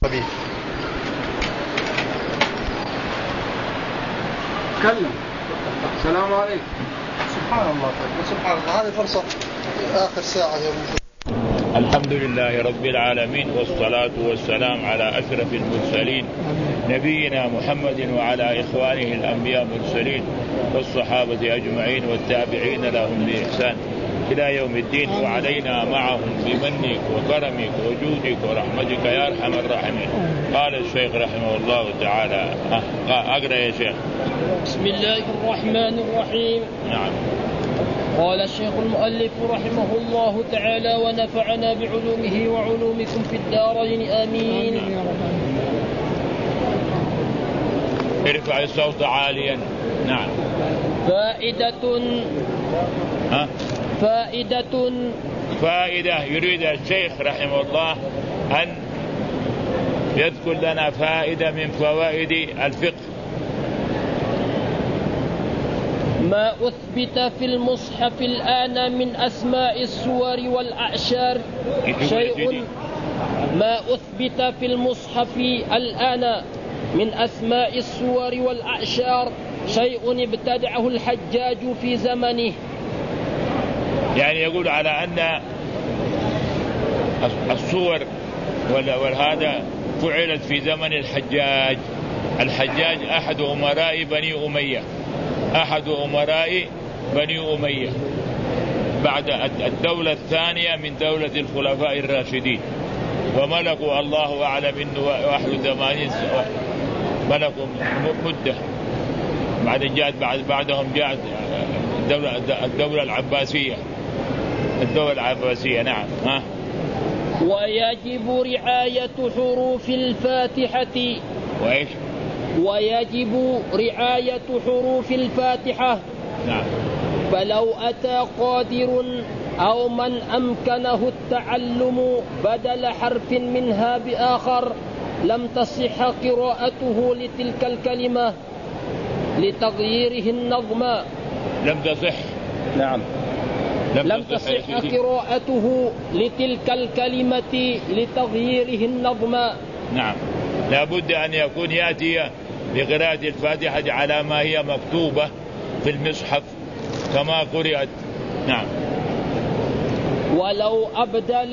طبيب. تكلم. السلام عليكم. سبحان الله. سبحان الله. هذه فرصة آخر ساعة يوم. الحمد لله رب العالمين، والصلاة والسلام على أشرف المرسلين نبينا محمد وعلى إخوانه الأنبياء المرسلين والصحابة أجمعين والتابعين لهم بإحسان إلى يوم الدين، وعلينا معهم بمنك وكرمك وجودك ورحمتك يا أرحم الراحمين. قال الشيخ رحمه الله تعالى. أقرأ يا شيخ. بسم الله الرحمن الرحيم. نعم. قال الشيخ المؤلف رحمه الله تعالى: ونفعنا بعلومه وعلومكم في الدارين آمين. ارفع الصوت عاليا. نعم. فائدة يريد الشيخ رحمه الله أن يذكر لنا فائدة من فوائد الفقه. ما أثبت في المصحف الآن من أسماء السور والأعشار شيء. ما أثبت في المصحف الآن من أسماء السور والأعشار شيء ابتدعه الحجاج في زمنه. يعني يقول على أن الصور والهذا فعلت في زمن الحجاج. الحجاج أحد أمراء بني أمية بعد الدولة الثانية من دولة الخلفاء الراشدين، وملكوا الله أعلم إنه 81 ملكوا مدة. بعدهم جاءت الدولة العباسية. نعم. ويجب رعاية حروف الفاتحة. وإيش؟ ويجب رعاية حروف الفاتحة. نعم. فلو أتى قادر أو من أمكنه التعلم بدل حرف منها بآخر لم تصح قراءته لتلك الكلمة لتغييره النظم. لم تصح. نعم. لم تصح قراءته لتلك الكلمة لتغييره النظم. نعم. لا بد أن يكون يأتي بقراءة الفاتحة على ما هي مكتوبة في المصحف كما قرأت. نعم. ولو أبدل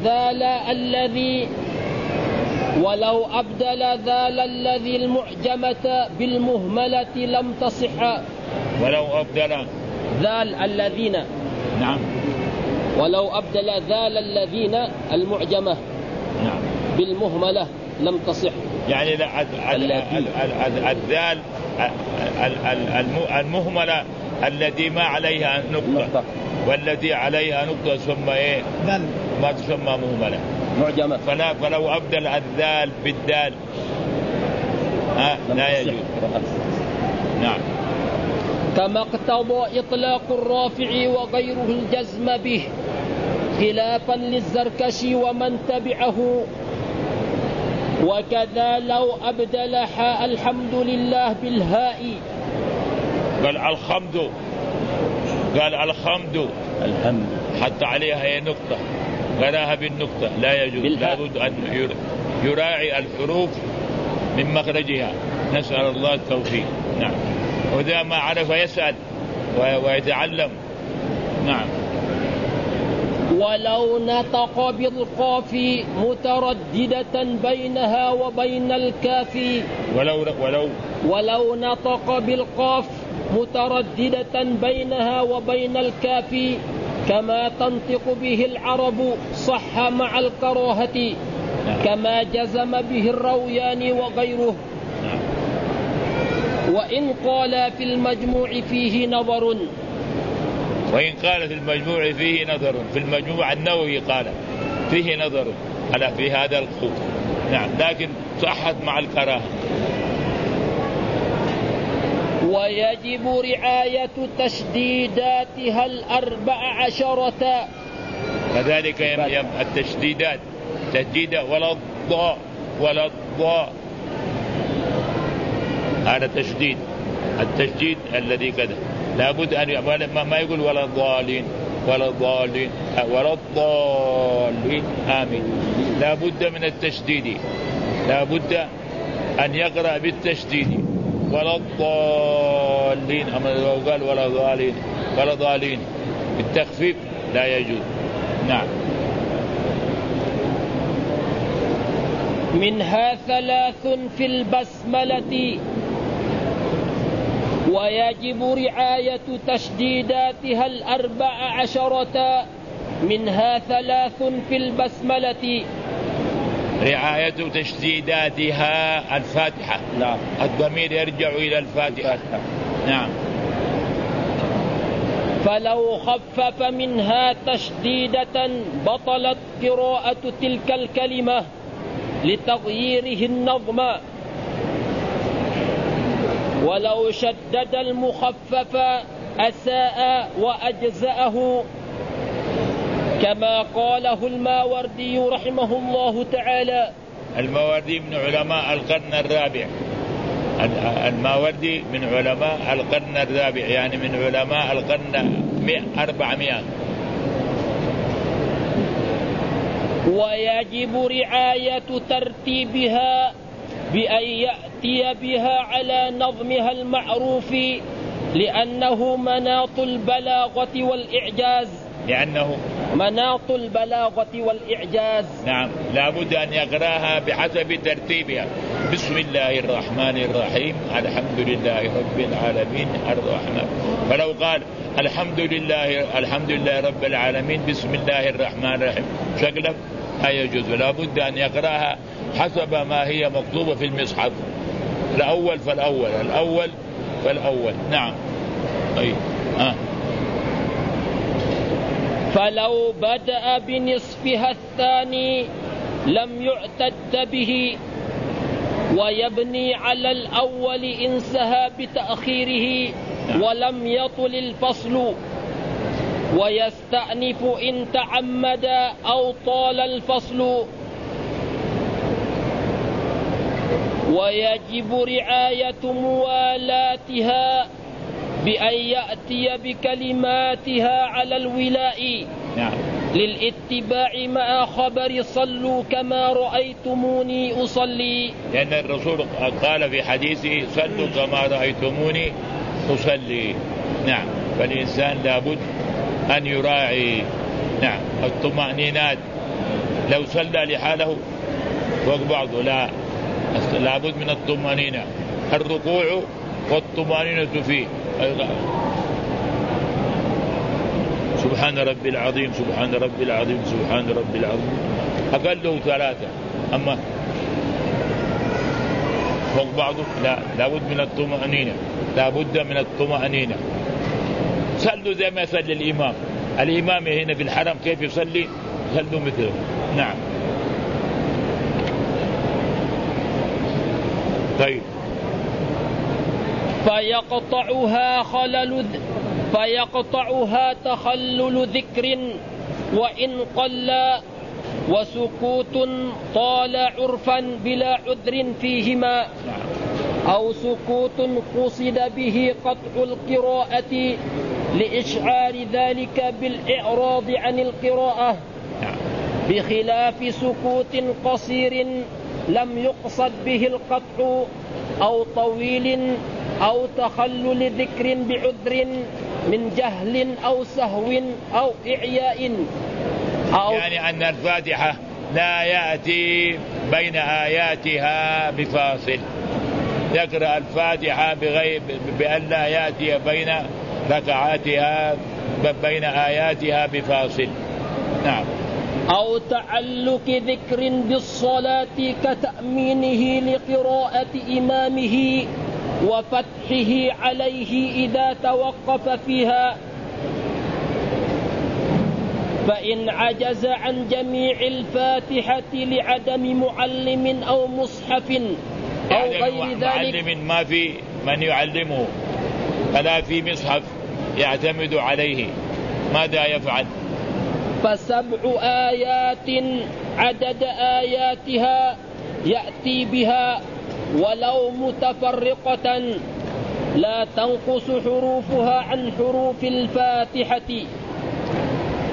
ذال الذي المعجمة بالمهملة لم تصح. ولو أبدل ذال الذين. نعم. ولو أبدل ذال الذين المعجمة. نعم. بالمهملة لم تصح. يعني الذال المهملة التي ما عليها نقطة والتي عليها نقطة ثم إيه ما تسمى مهملة معجمة. فلو أبدل الذال بالدال لا يجوز. نعم. كما اقتضى إطلاق الرافع وغيره الجزم به خلافا للزركشي ومن تبعه. وكذا لو أبدل حاء الحمد لله بالهاء. قال الحمد الحمد حتى عليها هي نقطة قراها بالنقطة لا يجوز. لابد أن يراعي الحروف من مخرجها. نسأل الله التوفيق. نعم. وإذا ما عرف يسأل ويتعلم. نعم. ولو نطق بالقاف مترددة بينها وبين الكاف. ولو نطق بالقاف مترددة بينها وبين الكاف كما تنطق به العرب صح مع الكراهة كما جزم به الروياني وغيره. وإن قال في المجموع فيه نظر. في المجموع النووي قال فيه نظر في هذا الخوف. نعم. لكن صحت مع الكراهة. ويجب رعاية تشديداتها 14. كذلك التشديدات تشديد ولا الضاء هذا التشديد الذي كذا لابد أن ما يقول ولا الضالين آمين. لابد من التشديد لا بد أن يقرأ بالتشديد ولا الضالين. أما لو قال ولا ضالين بالتخفيف لا يجوز. نعم. منها 3 في البسملة ويجب رعاية تشديداتها 14. منها 3 في البسملة. رعاية تشديداتها الفاتحة. نعم. الضمير يرجع إلى الفاتحة. نعم. فلو خفف منها تشديدة بطلت قراءة تلك الكلمة لتغييره النظم، ولو شدد المخفف أساء وأجزأه، كما قاله الماوردي رحمه الله تعالى. الماوردي من علماء القرن الرابع. الماوردي من علماء القرن الرابع، يعني من علماء القرن 400. ويجب رعاية ترتيبها بأن يأتي بها على نظمها المعروف، لأنه مناط البلاغة والإعجاز. نعم. لا بد أن يقراها بحسب ترتيبها. بسم الله الرحمن الرحيم، الحمد لله رب العالمين الرحمن. فلو قال الحمد لله رب العالمين بسم الله الرحمن الرحيم شقلب لا يجوز. لا بد أن يقراها حسب ما هي مكتوبة في المصحف، الأول فالأول. نعم. طيب. فلو بدأ بنصفها الثاني لم يعتد به، ويبني على الأول إن سهى بتأخيره ولم يطل الفصل، ويستأنف إن تعمد أو طال الفصل. ويجب رعاية موالاتها بأن يأتي بكلماتها على الولاء للاتباع مع خبر صلوا كما رأيتموني أصلي، لأن الرسول قال في حديثه صلوا كما رأيتموني أصلي. نعم. فالإنسان لابد أن يراعي الطمأنينات. لو صلى لحاله فوق بعضه لابد من الطمأنينة، الركوع والطمأنينة فيه. سبحان ربي العظيم سبحان ربي العظيم سبحان ربي العظيم أقله 3. أما فوق بعضه لابد من الطمأنينة. صلوا زي ما يصلي الإمام هنا في الحرم كيف يصلي، صلوا مثله. نعم. طيب. فيقطعها تخلل ذكر وإن قل، وسكوت طال عرفا بلا عذر فيهما، أو سكوت قصد به قطع القراءة لإشعار ذلك بالإعراض عن القراءة، بخلاف سكوت قصير لم يقصد به القطع، أو طويل، أو تخلل ذكر بعذر من جهل أو سهو أو إعياء، يعني أن الفاتحة لا يأتي بين آياتها بفاصل، يقرأ الفاتحة بأن لا يأتي بين ركعاتها بين آياتها بفاصل. نعم. أو تعلق ذكر بالصلاة كتأمينه لقراءة إمامه وفتحه عليه إذا توقف فيها، فإن عجز عن جميع الفاتحة لعدم معلم أو مصحف أو غير ذلك، معلم ما في من يعلمه فلا في مصحف يعتمد عليه، ماذا يفعل؟ ف7 آيات عدد آياتها يأتي بها ولو متفرقة لا تنقص حروفها عن حروف الفاتحة.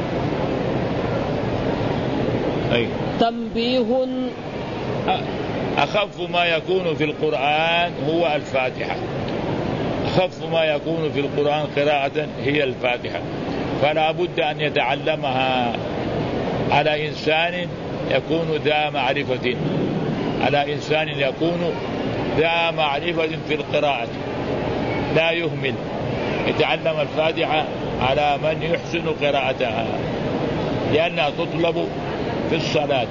تنبيه. أخف ما يكون في القرآن هو الفاتحة، أخف ما يكون في القرآن قراءة هي الفاتحة، فلا بد أن يتعلمها على إنسان يكون ذا معرفة، على إنسان يكون ذا معرفة في القراءة، لا يهمل، يتعلم الفاتحة على من يحسن قراءتها، لأنها تطلب في الصلاة.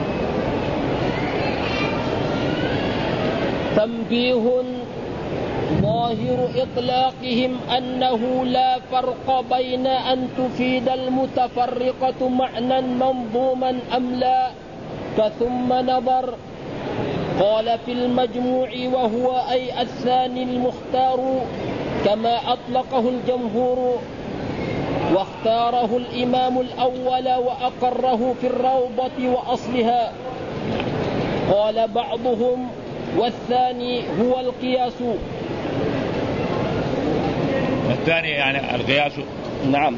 تنبيه: ظاهر إطلاقهم أنه لا فرق بين أن تفيد المتفرقة معنى منظوما أم لا، فثم نظر. قال في المجموع: وهو أي الثاني المختار كما أطلقه الجمهور، واختاره الإمام الأول وأقره في الروضة وأصلها. قال بعضهم: والثاني هو القياس. الثاني يعني القياس، نعم،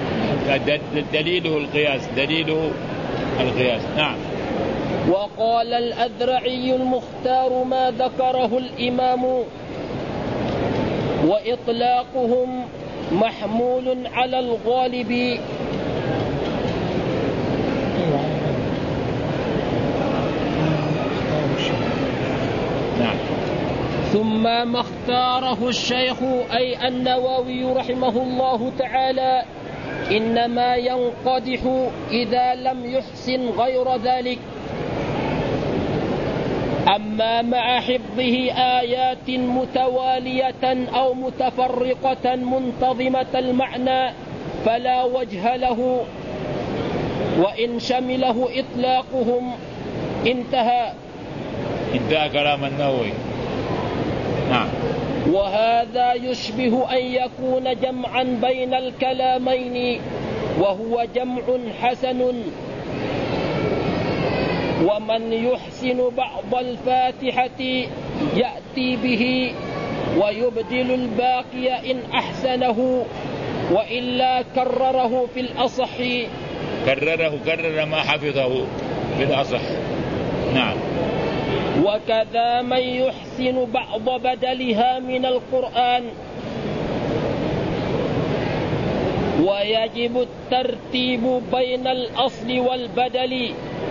دليله القياس، دليله القياس، نعم. وقال الأذرعي: المختار ما ذكره الإمام، وإطلاقهم محمول على الغالب. نعم. ثم ما اختاره الشيخ أي النووي رحمه الله تعالى إنما ينقدح إذا لم يحسن غير ذلك. أما مع حفظه آيات متوالية أو متفرقة منتظمة المعنى فلا وجه له، وإن شمله إطلاقهم انتهى كلام النووي. نعم. وهذا يشبه أن يكون جمعا بين الكلامين، وهو جمع حسن. ومن يحسن بعض الفاتحة يأتي به ويبدل الباقي إن أحسنه، وإلا كرره في الأصح. كرر ما حفظه في الأصح. نعم. وكذا من يحسن بعض بدلها من القرآن. ويجب الترتيب بين الأصل والبدل،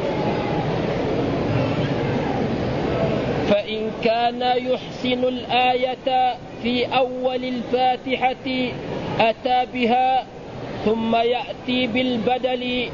فإن كان يحسن الآية في أول الفاتحة أتى بها ثم يأتي بالبدل،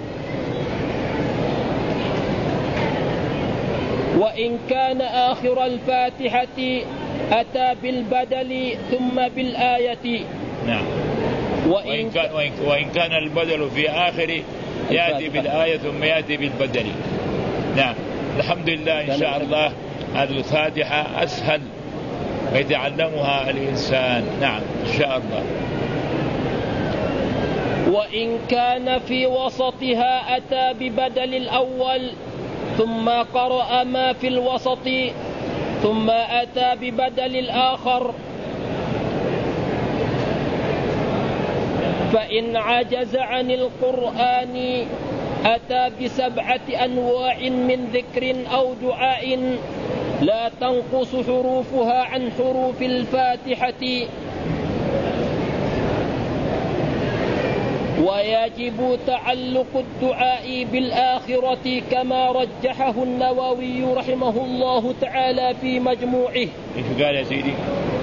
وإن كان آخر الفاتحة أتى بالبدل ثم بالآية. نعم. وإن كان البدل في آخر يأتي بالآية ثم يأتي بالبدل. نعم. الحمد لله إن شاء الله الفاتحة أسهل ويتعلمها الإنسان. نعم إن شاء الله. وإن كان في وسطها أتى ببدل الأول ثم قرأ ما في الوسط ثم أتى ببدل الآخر. فإن عجز عن القرآن أتى ب7 أنواع من ذكر أو دعاء لا تنقص حروفها عن حروف الفاتحة. ويجب تعلق الدعاء بالآخرة كما رجحه النووي رحمه الله تعالى في مجموعه. إيش قال يا سيدي؟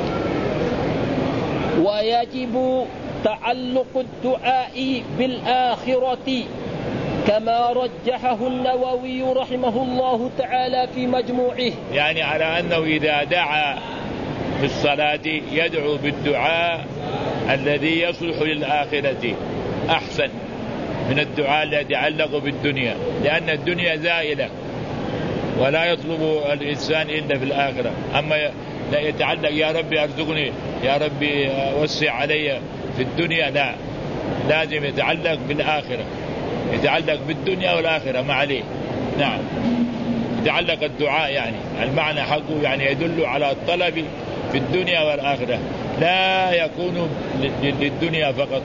ويجب تعلق الدعاء بالآخرة كما رجحه النووي رحمه الله تعالى في مجموعه، يعني على أنه إذا دعا في الصلاة يدعو بالدعاء الذي يصلح للآخرة أحسن من الدعاء الذي يتعلق بالدنيا، لأن الدنيا زائلة ولا يطلب الإنسان إلا في الآخرة. أما لا يتعلق يا ربي أرزقني، يا ربي وسع علي في الدنيا، لا، لازم يتعلق بالآخرة، يتعلق بالدنيا والآخرة ما عليه. نعم. يتعلق الدعاء يعني المعنى حقه يعني يدل على الطلب في الدنيا والآخرة، لا يكون للدنيا فقط.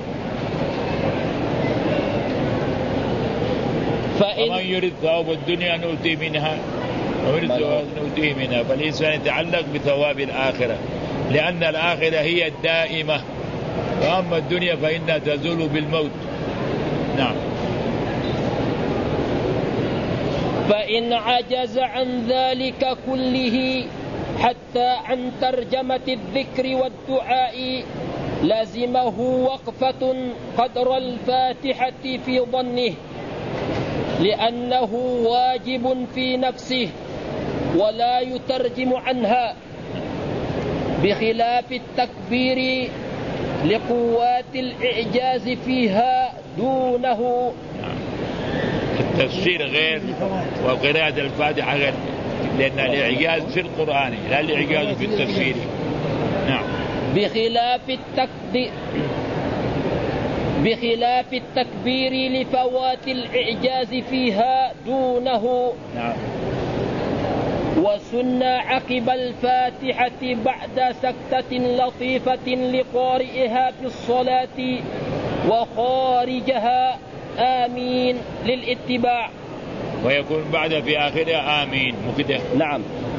ومن يرد ثواب الدنيا نؤتي منها ونرزقه نؤتيه منها. فالإنسان يتعلق بثواب الآخرة لأن الآخرة هي الدائمة، وأما الدنيا فإنها تزول بالموت. نعم. فإن عجز عن ذلك كله حتى عن ترجمة الذكر والدعاء لزمه وقفة قدر الفاتحة في ظنه، لأنه واجب في نفسه ولا يترجم عنها، بخلاف التكبير لقوات الإعجاز فيها دونه. التفسير غير وقراءة الفاتحة غير، لأن الإعجاز في القرآن لا الإعجاز في التفسير. نعم. بخلاف التكبير لفوات الإعجاز فيها دونه. نعم. وسن عقب الفاتحة بعد سكتة لطيفة لقارئها في الصلاة وخارجها آمين للاتباع، ويكون بعد في آخرها آمين مكده. نعم.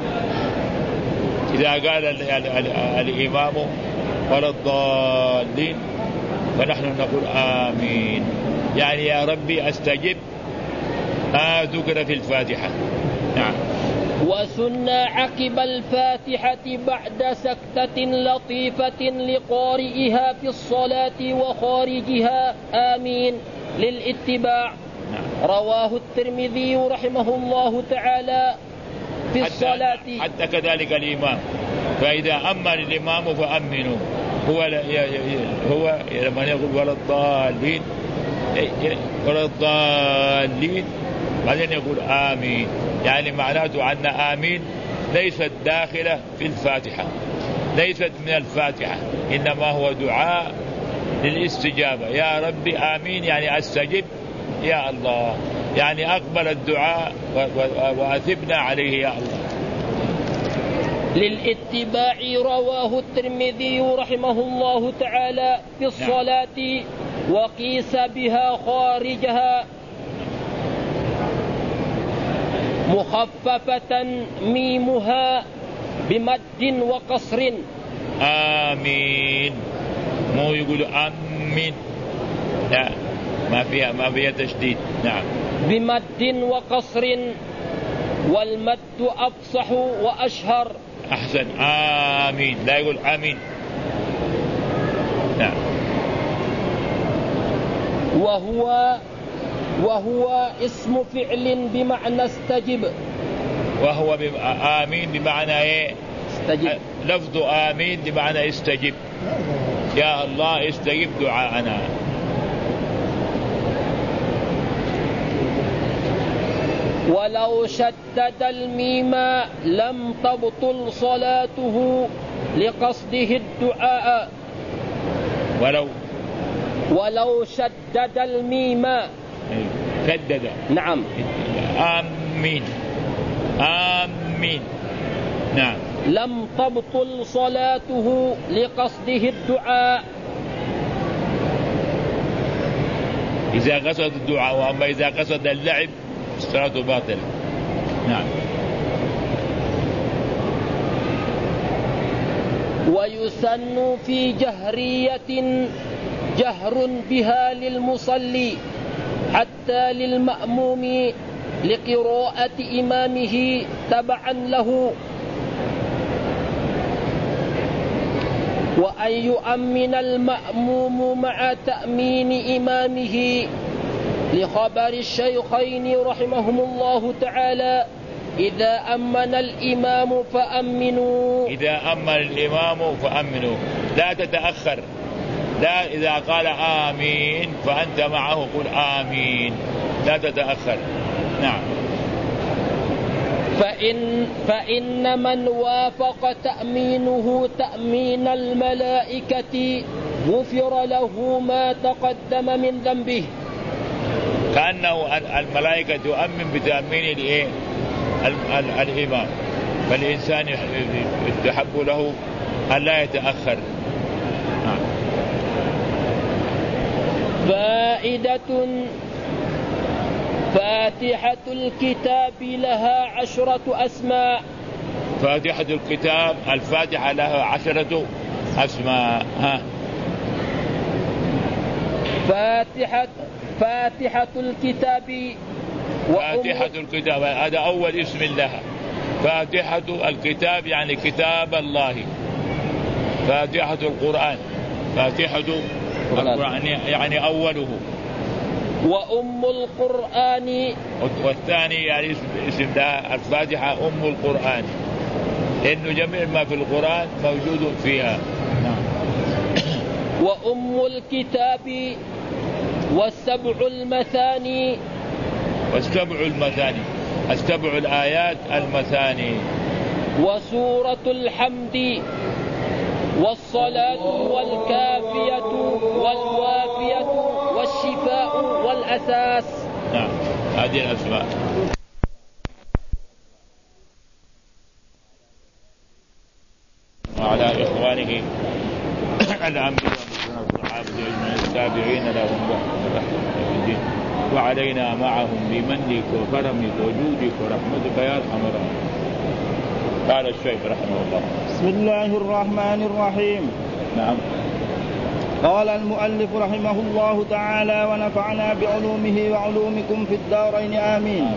إذا قال الإمام ولا الضالين فنحن نقول آمين، يعني يا ربي أستجب ما ذكر في الفاتحة. نعم. وسن عقب الفاتحة بعد سكتة لطيفة لقارئها في الصلاة وخارجها آمين للاتباع. رواه الترمذي رحمه الله تعالى في الصلاة. حتى كذلك الإمام، فإذا أمن الإمام فأمنوا. هو لما يقول ولا الضالين بعدين يقول آمين، يعني معناته أن آمين ليست داخلة في الفاتحة، ليست من الفاتحة، إنما هو دعاء للاستجابة. يا ربي آمين يعني أستجب يا الله، يعني أقبل الدعاء وأثبنا عليه يا الله. للاتباع. رواه الترمذي رحمه الله تعالى في الصلاة وقيس بها خارجها مخففة ميمها بمد وقصر. آمين، مو يقول آمين، لا ما فيها تشديد. نعم. بمد وقصر، والمد أفصح وأشهر. أحسن. آمين، لا يقول آمين. نعم. وهو اسم فعل بمعنى استجب. وهو آمين بمعنى إيه؟ استجب. لفظ آمين بمعنى استجب، يا الله استجب دعاءنا. ولو شدد الميم لم تبطل صلاته لقصده الدعاء. ولو شدد الميم، شدد. نعم. آمين آمين. نعم. لم تبطل صلاته لقصده الدعاء إذا قصد الدعاء، وأما إذا قصد اللعب الصلاة باطلة. نعم. ويسن في جهرية جهر بها للمصلي حتى للمأموم لقراءة إمامه تبعا له، وأن يؤمن المأموم مع تأمين إمامه لخبر الشيخين رحمهم الله تعالى إذا أمن الإمام فأمنوا. إذا أمن الإمام فأمنوا، لا تتأخر، لا إذا قال آمين فأنت معه قل آمين، لا تتأخر. نعم. فإن من وافق تأمينه تأمين الملائكة غفر له ما تقدم من ذنبه. كأنه الملائكة تؤمن بتأمين الإمام، فالإنسان يستحب له أن لا يتأخر. فاتحة الكتاب لها 10 أسماء. فاتحة الكتاب الفاتحة لها 10 أسماء. فاتحة الكتاب فاتحة الكتاب هذا أول اسم لها. فاتحة الكتاب يعني كتاب الله. فاتحة القرآن فاتحة القرآن يعني أوله. وأم القرآن والثاني يعني اسم لها الفاتحة أم القرآن إنه جميع ما في القرآن موجود فيها. وأم الكتاب والسبع المثاني. والسبع المثاني 7 الآيات المثاني. وسورة الحمد والصلاة والكافية والوافية والشفاء والأساس. نعم هذه الأسماء. وعلى إخوانه الأنبياء والصحابة أجمعين التابعين لهم بإحسان وعلينا معهم بمنك وكرمك وجودك ورحمتك يا أرحم الراحمين. قال الشيخ رحمه الله. بسم الله الرحمن الرحيم. نعم. قال المؤلف رحمه الله تعالى ونفعنا بعلومه وعلومكم في الدارين آمين.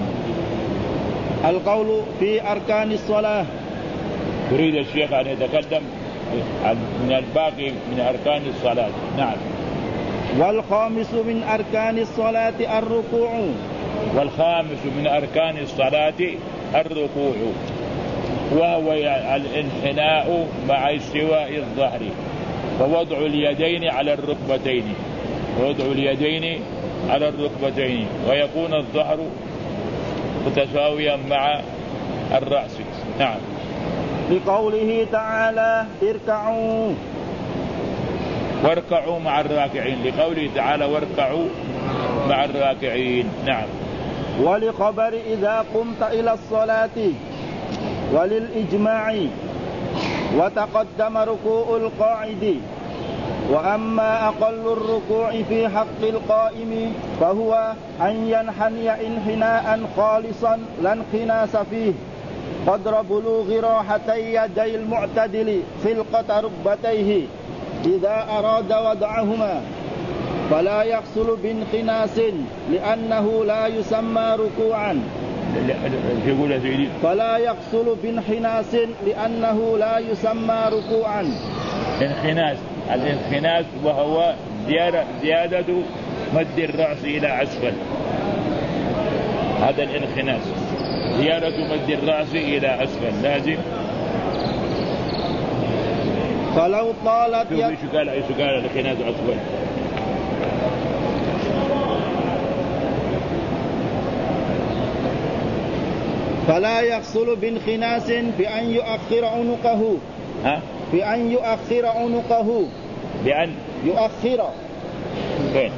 القول في أركان الصلاة. يريد الشيخ أن يتكلم من الباقي من أركان الصلاة. نعم. والخامس من أركان الصلاة الركوع. والخامس من أركان الصلاة الركوع وهو الانحناء مع استواء الظهر ووضع اليدين على الركبتين. ووضع اليدين على الركبتين ويكون الظهر متساويا مع الرأس. نعم. لقوله تعالى اركعوا. واركعوا مع الراكعين. لقوله تعالى واركعوا مع الراكعين. نعم. ولخبر إذا قمت إلى الصلاة. وللإجماع. وتقدم ركوع القاعد. وأما أقل الركوع في حق القائم فهو أن ينحني انحناء خالصا لا انخناس فيه قدر بلوغ راحتي يدي المعتدل خلقة ركبتيه إذا أراد وضعهما فلا يحصل بانخناس لأنه لا يسمى ركوعا. فلا يحصل بانحناس لأنه لا يسمى ركوعا. الانحناس وهو زيادة مد الرأس إلى أسفل. هذا الانحناس زيادة مد الرأس إلى أسفل لازم. فلو طالت شو قال الانحناس أسفل. فلا يحصل بانخناس بأن يؤخر عنقه. بأن يؤخر عنقه. بأن يؤخر. فين؟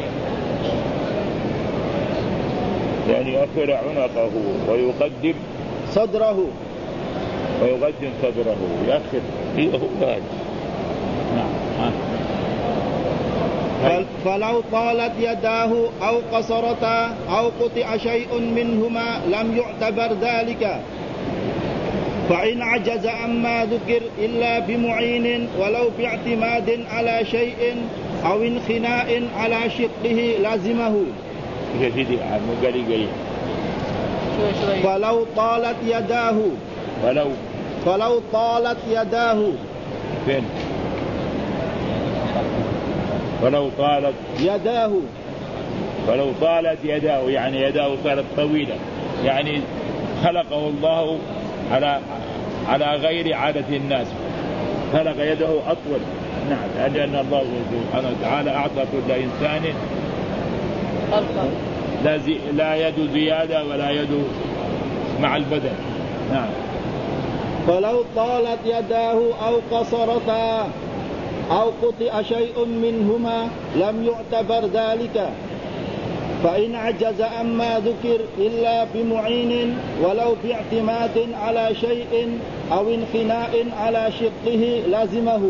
يعني يؤخر عنقه ويقدم صدره. ويقدم صدره يؤخر. نعم. فلو طالت يداه أو قصرتا أو قطع شيء منهما لم يعتبر ذلك. فإن عجز عما ذكر إلا بمعين ولو باعتماد على شيء أو انخناء على شقه لازمه. فلو طالت يداه. فلو طالت يداه. فين؟ فلو طالت يداه يعني يداه صارت طويلة يعني خلقه الله على غير عادة الناس. خلق يده أطول. نعم. لأن الله سبحانه وتعالى أعطى كل إنسان لا يد زيادة ولا يد مع البدن. نعم. فلو طالت يداه أو قصرتا أو قطع شيء منهما لم يعتبر ذلك. فإن عجز عما ذكر إلا بمعين ولو باعتماد على شيء أو انخناء على شقه لازمه.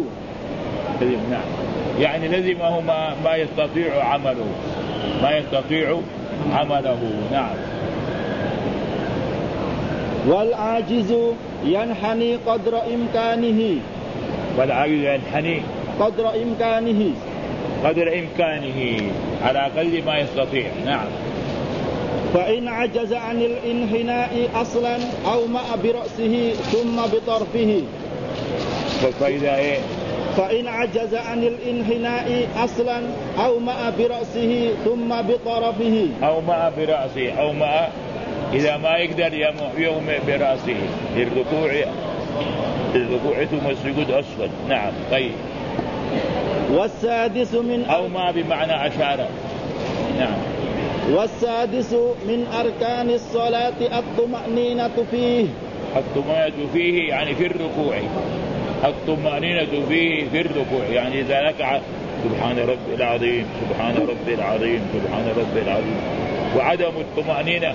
نعم. يعني لزمه ما يستطيع عمله. ما يستطيع عمله. نعم. والعاجز ينحني قدر إمكانه. والعاجز ينحني قدر إمكانه. قدر إمكانه على أقل ما يستطيع. نعم. فإن عجز عن الانحناء أصلا أومأ برأسه ثم بطرفه. فإذا إيه؟ فإن عجز عن الانحناء أصلا أومأ برأسه ثم بطرفه. أومأ برأسه. أومأ إذا ما يقدر يومئ برأسه للركوع ثم السجود أسفل. نعم. طيب. والسادس من أومأ بمعنى أشار. نعم. والسادس من أركان الصلاة الطمأنينة فيه. الطمأنينة فيه يعني في الركوع. الطمأنينة فيه في الركوع يعني إذا ركع سبحان ربي العظيم سبحان ربي العظيم سبحان ربي العظيم. وعدم الطمأنينة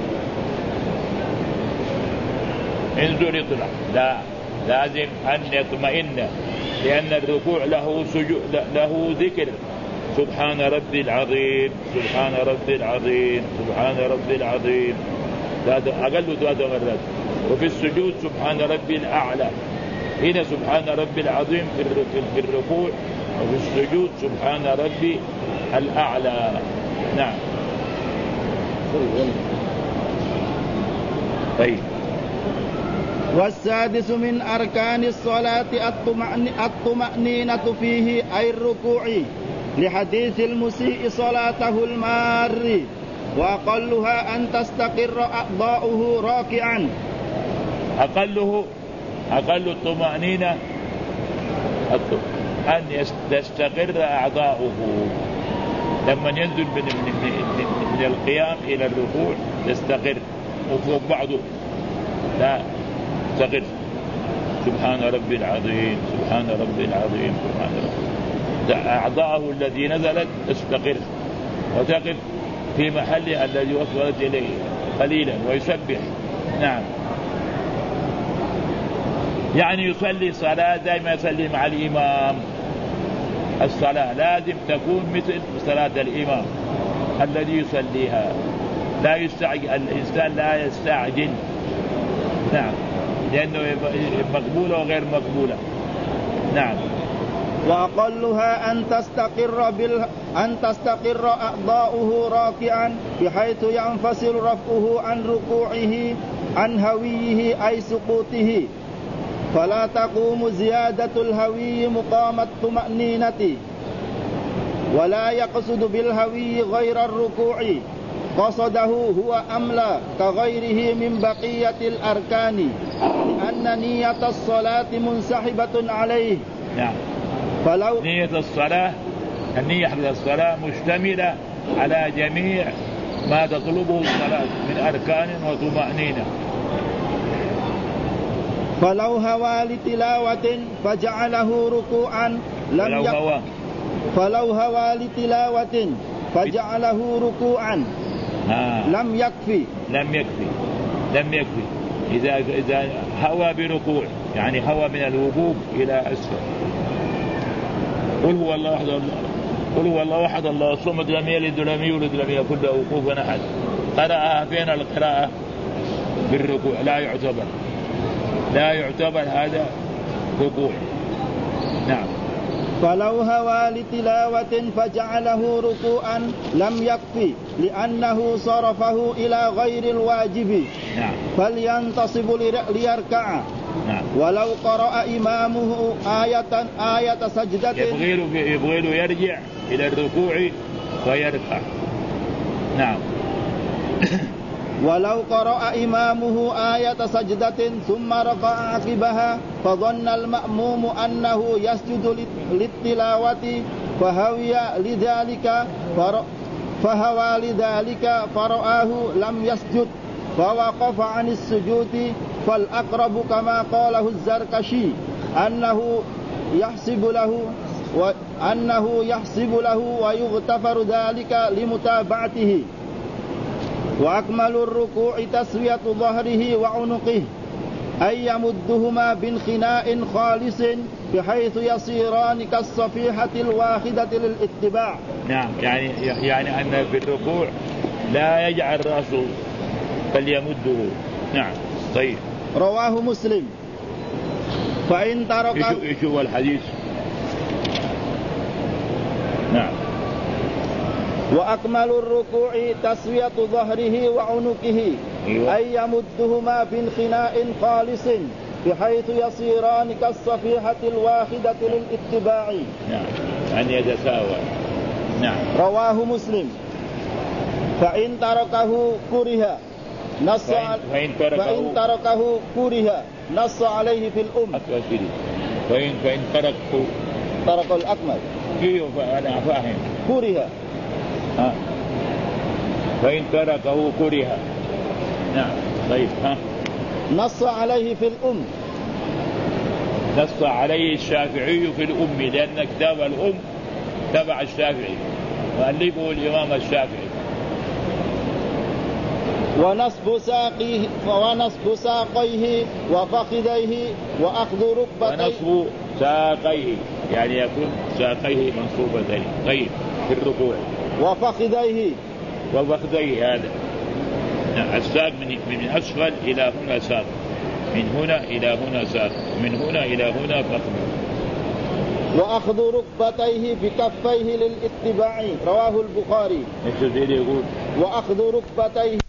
انزل اطلع، لا، لازم أن يطمئن، لأن الركوع له سجود له ذكر سبحان ربي العظيم سبحان ربي العظيم سبحان ربي العظيم أقل 3 مرات. وفي السجود سبحان ربي الأعلى. هنا سبحان ربي العظيم في الركوع، وفي السجود سبحان ربي الأعلى. نعم. طيب. والسادس من أركان الصلاة الطمأنينة فيه أي الركوع، لحديث المسيء صلاته المار، وأقلها أن تستقر أعضاؤه راكعا. أقل الطمأنينة أن تستقر أعضاؤه لما ينزل من القيام إلى الركوع تستقر وفوق بعضه لا تستقر. سبحان ربي العظيم سبحان ربي العظيم سبحان ربي. أعضاءه الذي نزلت تستقر وتقف في محل الذي وصلت إليه قليلا ويسبح. نعم. يعني يصلي صلاة دائما يصلي مع الإمام. الصلاة لازم تكون مثل صلاة الإمام الذي يصليها. لا يستعجل الإنسان، لا يستعجل. نعم. لأنه مقبولة وغير مقبولة. نعم. وأقلها أن تستقر أعضاؤه راكعا بحيث ينفصل رفعه عن ركوعه عن هويه أي سقوطه، فلا تقوم زيادة الهوي مقام الطمأنينة، ولا يقصد بالهوي غير الركوع، قصده هو أملى كغيره من بقية الأركان، لأن نية الصلاة منسحبة عليه. نعم. فلو نية الصلاة، النية حق الصلاة مشتملة على جميع ما تطلبه الصلاة من أركان وطمأنينة. فلو هوى لتلاوة فجعله ركوعا فلو هوى لتلاوة فجعله ركوعا لم يكفي. إذا هوى بركوع يعني هوى من الوقوف إلى أسفل. قل هو الله أحد قل هو الله أحد الله الصمد لم يلد ولم يولد ولم يكن له كفوا أحد. قرأها فين القراءة بالركوع لا يعتبر هذا ركوع. نعم. فلو هوى لتلاوة فجعله ركوعا لم يكفي، لأنه صرفه إلى غير الواجب. نعم. فلينتصب ليركع. نعم. ولو قرأ إمامه آية سجدة يبغي له يرجع إلى الركوع ويركع. نعم. ولو قرأ إمامه آية سجدة ثم رفع عقبها فظن المأموم أنه يسجد للتلاوة فهوى لذلك فرآه لم يسجد فوقف عن السجود، فالأقرب كما قاله الزركشي أنه يحسب له ويغتفر ذلك لمتابعته. وأكمل الركوع تسوية ظهره وعنقه، أي يمدهما بانخناء خالص بحيث يصيران كالصفيحة الواحدة للاتباع. نعم. يعني أن في الركوع لا يجعل رأسه بل يمده. نعم. طيب. رواه مسلم. فإن ترك يشوف الحديث. نعم. وأكمل الركوع تسوية ظهره وعنقه، أيوة. أي يمدهما بانخناء خالص بحيث يصيران كالصفيحة الواحدة للاتباع. نعم. أن يتساوى. نعم. رواه مسلم. فإن تركه كره نص فإن تركه كره نص عليه في الأم. فإن ترك الأكمل. ايوه انا فاهم. كره. فإن تركه كره. نعم. طيب. نص عليه في الأم. نص عليه الشافعي في الأم، لأن كتاب الأم تبع الشافعي، مؤلفه الإمام الشافعي. ونصب ساقيه وفخذيه وأخذ ركبتيه. ونصب ساقيه يعني يكون ساقيه منصوبتين. طيب. في الركوع. وفخذيه هذا الساق من أسفل إلى هنا ساق، من هنا إلى هنا ساق، من هنا إلى هنا فخذ. وأخذ ركبتيه بكفيه للاتباع. رواه البخاري. يقول وأخذ ركبتيه